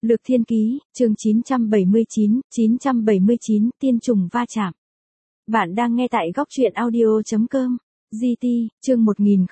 Lược Thiên Ký, chương 979, tiên trùng va chạm. Bạn đang nghe tại góc truyện audio.com. GT, chương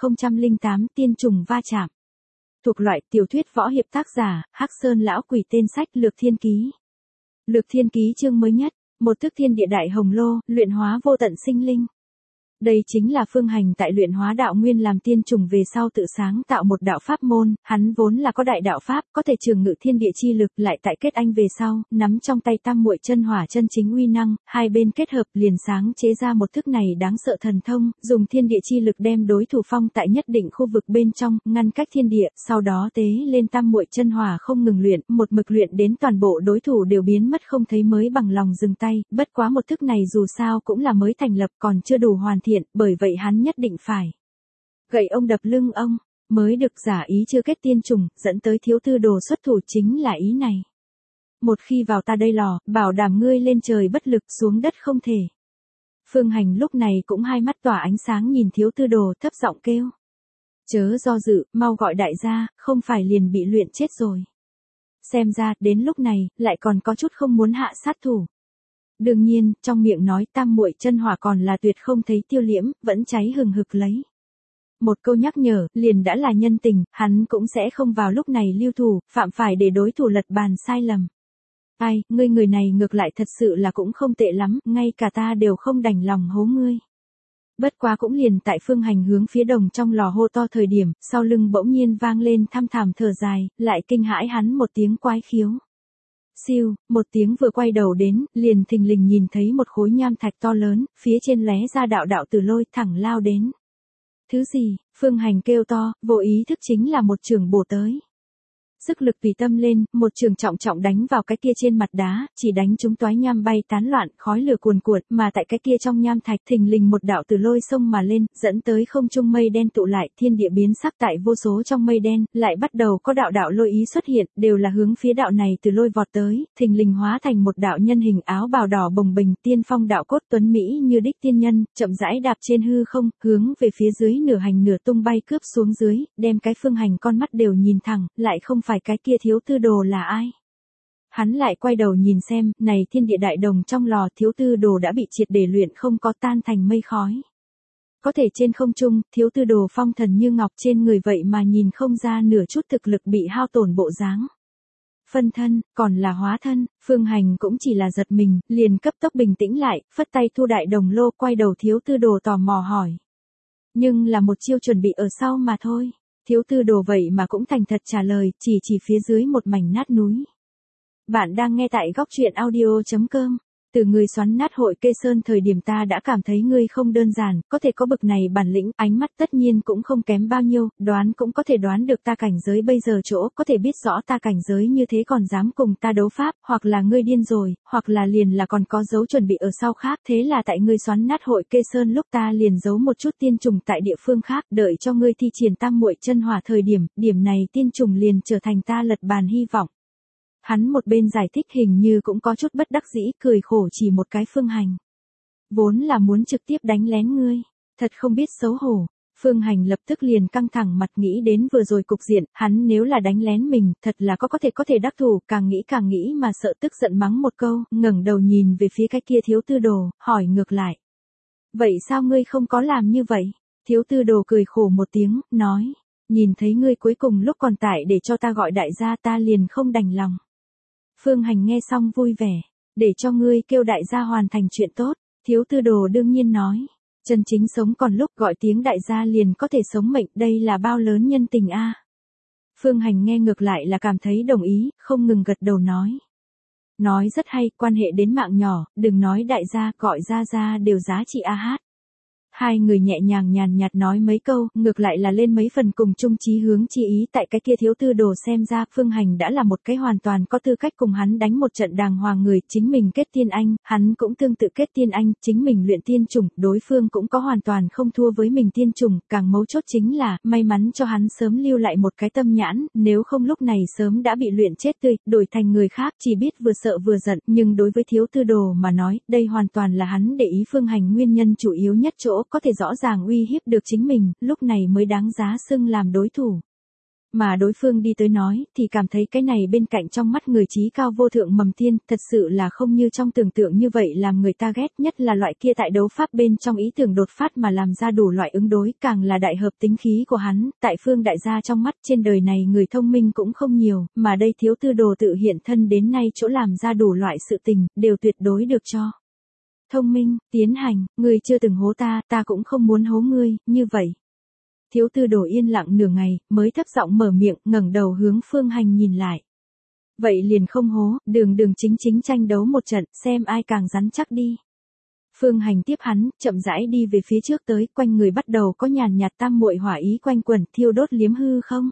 1008, tiên trùng va chạm. Thuộc loại tiểu thuyết võ hiệp, tác giả, Hắc Sơn Lão Quỷ, tên sách Lược Thiên Ký. Lược Thiên Ký chương mới nhất, một thức thiên địa đại hồng lô, luyện hóa vô tận sinh linh. Đây chính là phương hành tại luyện hóa đạo nguyên làm tiên trùng về sau tự sáng tạo một đạo pháp môn, hắn vốn là có đại đạo pháp, có thể trường ngự thiên địa chi lực, lại tại kết anh về sau, nắm trong tay tam muội chân hỏa chân chính uy năng, hai bên kết hợp liền sáng chế ra một thức này đáng sợ thần thông, dùng thiên địa chi lực đem đối thủ phong tại nhất định khu vực bên trong, ngăn cách thiên địa, sau đó tế lên tam muội chân hỏa không ngừng luyện, một mực luyện đến toàn bộ đối thủ đều biến mất không thấy mới bằng lòng dừng tay, bất quá một thức này dù sao cũng là mới thành lập còn chưa đủ hoàn thiện. Bởi vậy hắn nhất định phải gậy ông đập lưng ông, mới được giả ý chưa kết tiên trùng, dẫn tới thiếu tư đồ xuất thủ chính là ý này. Một khi vào ta đây lò, bảo đảm ngươi lên trời bất lực xuống đất không thể. Phương Hành lúc này cũng hai mắt tỏa ánh sáng nhìn thiếu tư đồ thấp giọng kêu. Chớ do dự, mau gọi đại gia, không phải liền bị luyện chết rồi. Xem ra, đến lúc này, lại còn có chút không muốn hạ sát thủ. Đương nhiên, trong miệng nói tam muội chân hỏa còn là tuyệt không thấy tiêu liễm, vẫn cháy hừng hực lấy. Một câu nhắc nhở, liền đã là nhân tình, hắn cũng sẽ không vào lúc này lưu thủ, phạm phải để đối thủ lật bàn sai lầm. Ai, ngươi người này ngược lại thật sự là cũng không tệ lắm, ngay cả ta đều không đành lòng hố ngươi. Bất quá cũng liền tại Phương Hành hướng phía đồng trong lò hô to thời điểm, sau lưng bỗng nhiên vang lên thăm thảm thở dài, lại kinh hãi hắn một tiếng quái khiếu. Siêu, một tiếng vừa quay đầu đến, liền thình lình nhìn thấy một khối nham thạch to lớn, phía trên lóe ra đạo đạo từ lôi thẳng lao đến. Thứ gì? Phương Hành kêu to, vô ý thức chính là một trường bổ tới. Sức lực tùy tâm lên, một trường trọng trọng đánh vào cái kia trên mặt đá, chỉ đánh chúng toái nham bay tán loạn, khói lửa cuồn cuộn, mà tại cái kia trong nham thạch thình lình một đạo từ lôi sông mà lên, dẫn tới không trung mây đen tụ lại, thiên địa biến sắc tại vô số trong mây đen, lại bắt đầu có đạo đạo lôi ý xuất hiện, đều là hướng phía đạo này từ lôi vọt tới, thình lình hóa thành một đạo nhân hình áo bào đỏ bồng bềnh, tiên phong đạo cốt tuấn mỹ như đích tiên nhân, chậm rãi đạp trên hư không, hướng về phía dưới nửa hành nửa tung bay cướp xuống dưới, đem cái Phương Hành con mắt đều nhìn thẳng, lại không phải cái kia thiếu tư đồ là ai. Hắn lại quay đầu nhìn xem, này thiên địa đại đồng trong lò thiếu tư đồ đã bị triệt để luyện không có tan thành mây khói. Có thể trên không trung, thiếu tư đồ phong thần như ngọc trên người vậy mà nhìn không ra nửa chút thực lực bị hao tổn bộ dáng. Phân thân, còn là hóa thân, Phương Hành cũng chỉ là giật mình, liền cấp tốc bình tĩnh lại, phất tay thu đại đồng lô quay đầu thiếu tư đồ tò mò hỏi. Nhưng là một chiêu chuẩn bị ở sau mà thôi. Thiếu tư đồ vậy mà cũng thành thật trả lời, chỉ phía dưới một mảnh nát núi. Bạn đang nghe tại góc truyện audio.com. Từ người xoắn nát hội Kê Sơn thời điểm ta đã cảm thấy ngươi không đơn giản, có thể có bực này bản lĩnh, ánh mắt tất nhiên cũng không kém bao nhiêu, đoán cũng có thể đoán được ta cảnh giới bây giờ chỗ, có thể biết rõ ta cảnh giới như thế còn dám cùng ta đấu pháp, hoặc là ngươi điên rồi, hoặc là liền là còn có dấu chuẩn bị ở sau khác, thế là tại ngươi xoắn nát hội Kê Sơn lúc ta liền giấu một chút tiên trùng tại địa phương khác, đợi cho ngươi thi triển tam muội chân hỏa thời điểm này tiên trùng liền trở thành ta lật bàn hy vọng. Hắn một bên giải thích hình như cũng có chút bất đắc dĩ, cười khổ chỉ một cái Phương Hành. Vốn là muốn trực tiếp đánh lén ngươi, thật không biết xấu hổ. Phương Hành lập tức liền căng thẳng mặt nghĩ đến vừa rồi cục diện, hắn nếu là đánh lén mình, thật là có thể đắc thủ, càng nghĩ mà sợ tức giận mắng một câu, ngẩng đầu nhìn về phía cái kia thiếu tư đồ, hỏi ngược lại. Vậy sao ngươi không có làm như vậy? Thiếu tư đồ cười khổ một tiếng, nói, nhìn thấy ngươi cuối cùng lúc còn tại để cho ta gọi đại gia ta liền không đành lòng. Phương Hành nghe xong vui vẻ, để cho ngươi kêu đại gia hoàn thành chuyện tốt, thiếu tư đồ đương nhiên nói, chân chính sống còn lúc gọi tiếng đại gia liền có thể sống mệnh, đây là bao lớn nhân tình a. Phương Hành nghe ngược lại là cảm thấy đồng ý, không ngừng gật đầu nói. Nói rất hay, quan hệ đến mạng nhỏ, đừng nói đại gia, gọi gia đều giá trị a hát. Hai người nhẹ nhàng nhàn nhạt nói mấy câu, ngược lại là lên mấy phần cùng chung chí hướng chi ý, tại cái kia thiếu tư đồ xem ra, Phương Hành đã là một cái hoàn toàn có tư cách cùng hắn đánh một trận đàng hoàng người, chính mình kết tiên anh, hắn cũng tương tự kết tiên anh, chính mình luyện tiên trùng, đối phương cũng có hoàn toàn không thua với mình tiên trùng, càng mấu chốt chính là, may mắn cho hắn sớm lưu lại một cái tâm nhãn, nếu không lúc này sớm đã bị luyện chết tươi, đổi thành người khác, chỉ biết vừa sợ vừa giận, nhưng đối với thiếu tư đồ mà nói, đây hoàn toàn là hắn để ý Phương Hành nguyên nhân chủ yếu nhất chỗ, có thể rõ ràng uy hiếp được chính mình, lúc này mới đáng giá xưng làm đối thủ. Mà đối phương đi tới nói, thì cảm thấy cái này bên cạnh trong mắt người trí cao vô thượng mầm tiên, thật sự là không như trong tưởng tượng như vậy làm người ta ghét, nhất là loại kia tại đấu pháp bên trong ý tưởng đột phát mà làm ra đủ loại ứng đối, càng là đại hợp tính khí của hắn, tại Phương đại gia trong mắt trên đời này người thông minh cũng không nhiều, mà đây thiếu tư đồ tự hiện thân đến nay chỗ làm ra đủ loại sự tình, đều tuyệt đối được cho thông minh, tiến hành, ngươi chưa từng hố ta, ta cũng không muốn hố ngươi, như vậy. Thiếu tư đồ yên lặng nửa ngày, mới thấp giọng mở miệng, ngẩng đầu hướng Phương Hành nhìn lại. Vậy liền không hố, đường chính chính tranh đấu một trận, xem ai càng rắn chắc đi. Phương Hành tiếp hắn, chậm rãi đi về phía trước tới, quanh người bắt đầu có nhàn nhạt tam muội hỏa ý quanh quẩn, thiêu đốt liếm hư không?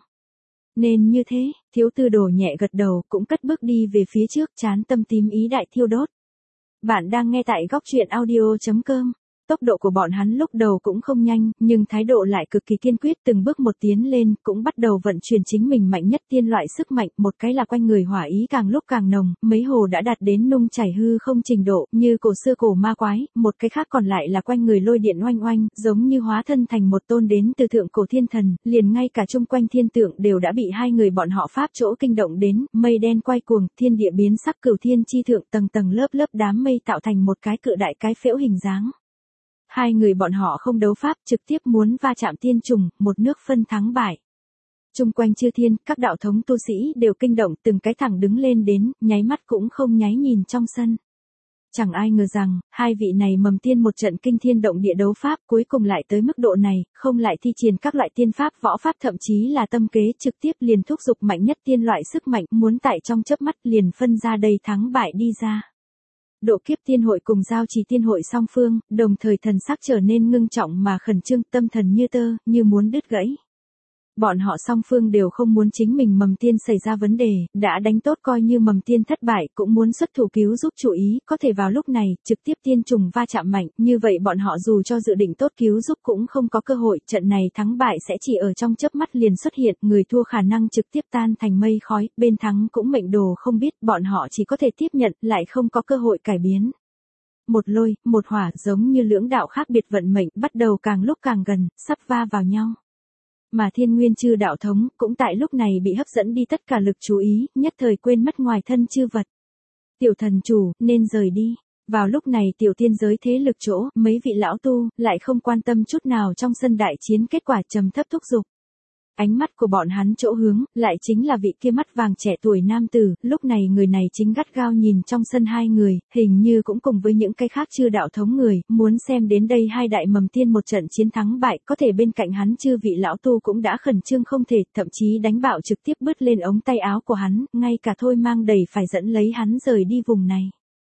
Nên như thế, thiếu tư đồ nhẹ gật đầu, cũng cất bước đi về phía trước, chán tâm tím ý đại thiêu đốt. Bạn đang nghe tại góc truyện audio.com. Tốc độ của bọn hắn lúc đầu cũng không nhanh, nhưng thái độ lại cực kỳ kiên quyết, từng bước một tiến lên, cũng bắt đầu vận chuyển chính mình mạnh nhất tiên loại sức mạnh, một cái là quanh người hỏa ý càng lúc càng nồng, mấy hồ đã đạt đến nung chảy hư không trình độ, như cổ xưa cổ ma quái, một cái khác còn lại là quanh người lôi điện oanh oanh, giống như hóa thân thành một tôn đến từ thượng cổ thiên thần, liền ngay cả chung quanh thiên tượng đều đã bị hai người bọn họ pháp chỗ kinh động đến, mây đen quay cuồng, thiên địa biến sắc, cửu thiên chi thượng tầng tầng lớp lớp đám mây tạo thành một cái cự đại cái phễu hình dáng. Hai người bọn họ không đấu pháp, trực tiếp muốn va chạm tiên trùng, một nước phân thắng bại. Chung quanh chư thiên, các đạo thống tu sĩ đều kinh động, từng cái thẳng đứng lên đến, nháy mắt cũng không nháy nhìn trong sân. Chẳng ai ngờ rằng, hai vị này mầm tiên một trận kinh thiên động địa đấu pháp, cuối cùng lại tới mức độ này, không lại thi triển các loại tiên pháp võ pháp, thậm chí là tâm kế, trực tiếp liền thúc giục mạnh nhất tiên loại sức mạnh, muốn tại trong chớp mắt liền phân ra đầy thắng bại đi ra. Độ kiếp tiên hội cùng giao trì tiên hội song phương, đồng thời thần sắc trở nên ngưng trọng mà khẩn trương, tâm thần như tơ, như muốn đứt gãy. Bọn họ song phương đều không muốn chính mình mầm tiên xảy ra vấn đề, đã đánh tốt coi như mầm tiên thất bại, cũng muốn xuất thủ cứu giúp chủ ý, có thể vào lúc này, trực tiếp tiên trùng va chạm mạnh, như vậy bọn họ dù cho dự định tốt cứu giúp cũng không có cơ hội, trận này thắng bại sẽ chỉ ở trong chớp mắt liền xuất hiện, người thua khả năng trực tiếp tan thành mây khói, bên thắng cũng mệnh đồ không biết, bọn họ chỉ có thể tiếp nhận, lại không có cơ hội cải biến. Một lôi, một hỏa giống như lưỡng đạo khác biệt vận mệnh, bắt đầu càng lúc càng gần, sắp va vào nhau. Mà thiên nguyên chư đạo thống, cũng tại lúc này bị hấp dẫn đi tất cả lực chú ý, nhất thời quên mất ngoài thân chư vật. Tiểu thần chủ, nên rời đi. Vào lúc này tiểu tiên giới thế lực chỗ, mấy vị lão tu, lại không quan tâm chút nào trong sân đại chiến kết quả trầm thấp thúc giục. Ánh mắt của bọn hắn chỗ hướng, lại chính là vị kia mắt vàng trẻ tuổi nam tử, lúc này người này chính gắt gao nhìn trong sân hai người, hình như cũng cùng với những cái khác chư đạo thống người, muốn xem đến đây hai đại mầm tiên một trận chiến thắng bại, có thể bên cạnh hắn chư vị lão tu cũng đã khẩn trương không thể, thậm chí đánh bạo trực tiếp bứt lên ống tay áo của hắn, ngay cả thôi mang đầy phải dẫn lấy hắn rời đi vùng này.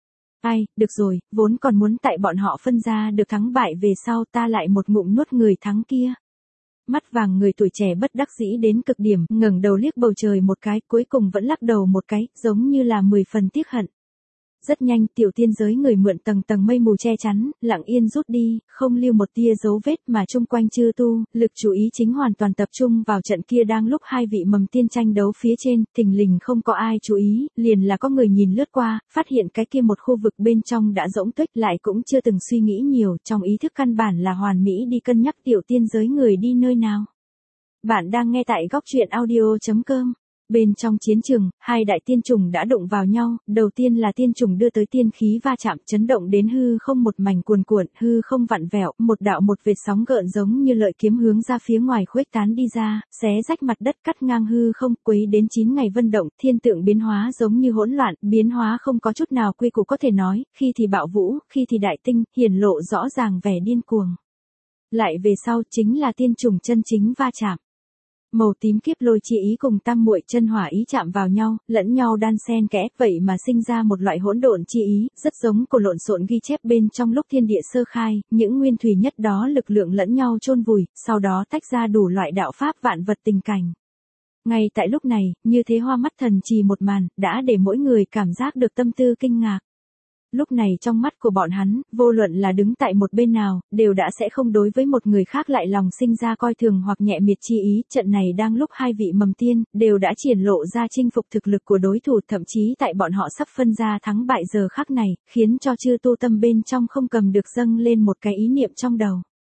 Ai, được rồi, vốn còn muốn tại bọn họ phân ra được thắng bại về sau ta lại một ngụm nuốt người thắng kia. Mắt vàng người tuổi trẻ bất đắc dĩ đến cực điểm, ngẩng đầu liếc bầu trời một cái, cuối cùng vẫn lắc đầu một cái, giống như là 10 phần tiếc hận. Rất nhanh, tiểu tiên giới người mượn tầng tầng mây mù che chắn, lặng yên rút đi, không lưu một tia dấu vết mà chung quanh chư tu, lực chú ý chính hoàn toàn tập trung vào trận kia đang lúc hai vị mầm tiên tranh đấu phía trên, thình lình không có ai chú ý, liền là có người nhìn lướt qua, phát hiện cái kia một khu vực bên trong đã rỗng tuếch lại cũng chưa từng suy nghĩ nhiều, trong ý thức căn bản là hoàn mỹ đi cân nhắc tiểu tiên giới người đi nơi nào. Bạn đang nghe tại góc truyện audio.com. Bên trong chiến trường, hai đại tiên trùng đã đụng vào nhau, đầu tiên là tiên trùng đưa tới tiên khí va chạm, chấn động đến hư không một mảnh cuồn cuộn, hư không vặn vẹo, một đạo một vệt sóng gợn giống như lợi kiếm hướng ra phía ngoài khuếch tán đi ra, xé rách mặt đất cắt ngang hư không, quấy đến 9 ngày vân động, thiên tượng biến hóa giống như hỗn loạn, biến hóa không có chút nào quy củ có thể nói, khi thì bạo vũ, khi thì đại tinh, hiển lộ rõ ràng vẻ điên cuồng. Lại về sau chính là tiên trùng chân chính va chạm. Màu tím kiếp lôi chi ý cùng tam muội chân hỏa ý chạm vào nhau, lẫn nhau đan xen kẽ, vậy mà sinh ra một loại hỗn độn chi ý, rất giống của lộn xộn ghi chép bên trong lúc thiên địa sơ khai, những nguyên thủy nhất đó lực lượng lẫn nhau chôn vùi, sau đó tách ra đủ loại đạo pháp vạn vật tình cảnh. Ngay tại lúc này, như thế hoa mắt thần trì một màn, đã để mỗi người cảm giác được tâm tư kinh ngạc. Lúc này trong mắt của bọn hắn, vô luận là đứng tại một bên nào, đều đã sẽ không đối với một người khác lại lòng sinh ra coi thường hoặc nhẹ miệt chi ý, trận này đang lúc hai vị mầm tiên, đều đã triển lộ ra chinh phục thực lực của đối thủ, thậm chí tại bọn họ sắp phân ra thắng bại giờ khắc này, khiến cho chư tu tâm bên trong không cầm được dâng lên một cái ý niệm trong đầu.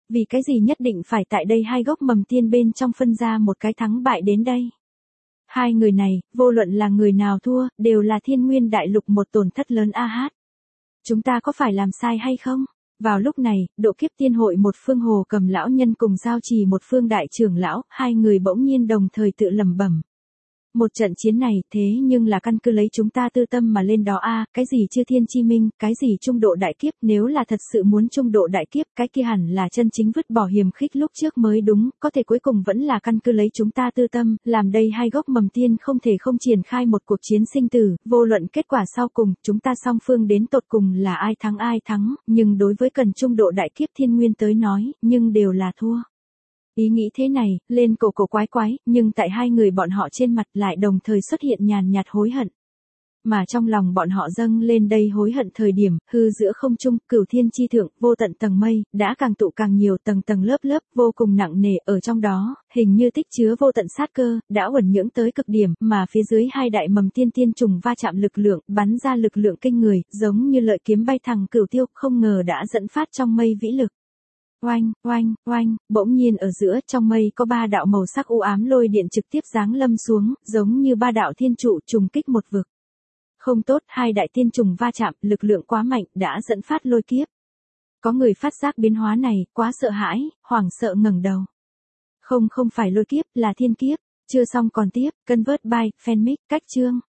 Vì cái gì nhất định phải tại đây hai gốc mầm tiên bên trong phân ra một cái thắng bại đến đây? Hai người này, vô luận là người nào thua, đều là thiên nguyên đại lục một tổn thất lớn a hát. Chúng ta có phải làm sai hay không? Vào lúc này, độ kiếp tiên hội một phương hồ cầm lão nhân cùng giao trì một phương đại trưởng lão, hai người bỗng nhiên đồng thời tự lẩm bẩm. Một trận chiến này thế nhưng là căn cứ lấy chúng ta tư tâm mà lên đó a, cái gì chư thiên chi minh, cái gì trung độ đại kiếp, nếu là thật sự muốn trung độ đại kiếp, cái kia hẳn là chân chính vứt bỏ hiềm khích lúc trước mới đúng, có thể cuối cùng vẫn là căn cứ lấy chúng ta tư tâm, làm đây hai gốc mầm tiên không thể không triển khai một cuộc chiến sinh tử, vô luận kết quả sau cùng, chúng ta song phương đến tột cùng là ai thắng, nhưng đối với cần trung độ đại kiếp thiên nguyên tới nói, nhưng đều là thua. Ý nghĩ thế này, lên cổ quái, nhưng tại hai người bọn họ trên mặt lại đồng thời xuất hiện nhàn nhạt hối hận. Mà trong lòng bọn họ dâng lên đây hối hận thời điểm, hư giữa không trung, cửu thiên chi thượng, vô tận tầng mây, đã càng tụ càng nhiều tầng lớp, vô cùng nặng nề ở trong đó, hình như tích chứa vô tận sát cơ, đã uẩn nhưỡng tới cực điểm, mà phía dưới hai đại mầm tiên trùng va chạm lực lượng, bắn ra lực lượng kinh người, giống như lợi kiếm bay thẳng cửu tiêu, không ngờ đã dẫn phát trong mây vĩ lực. Oanh, bỗng nhiên ở giữa trong mây có ba đạo màu sắc u ám lôi điện trực tiếp giáng lâm xuống, giống như ba đạo thiên trụ trùng kích một vực. Không tốt, hai đại tiên trùng va chạm, lực lượng quá mạnh, đã dẫn phát lôi kiếp. Có người phát giác biến hóa này, quá sợ hãi, hoảng sợ ngẩng đầu. Không phải lôi kiếp, là thiên kiếp. Chưa xong còn tiếp, Convert by Fanmic, cách chương.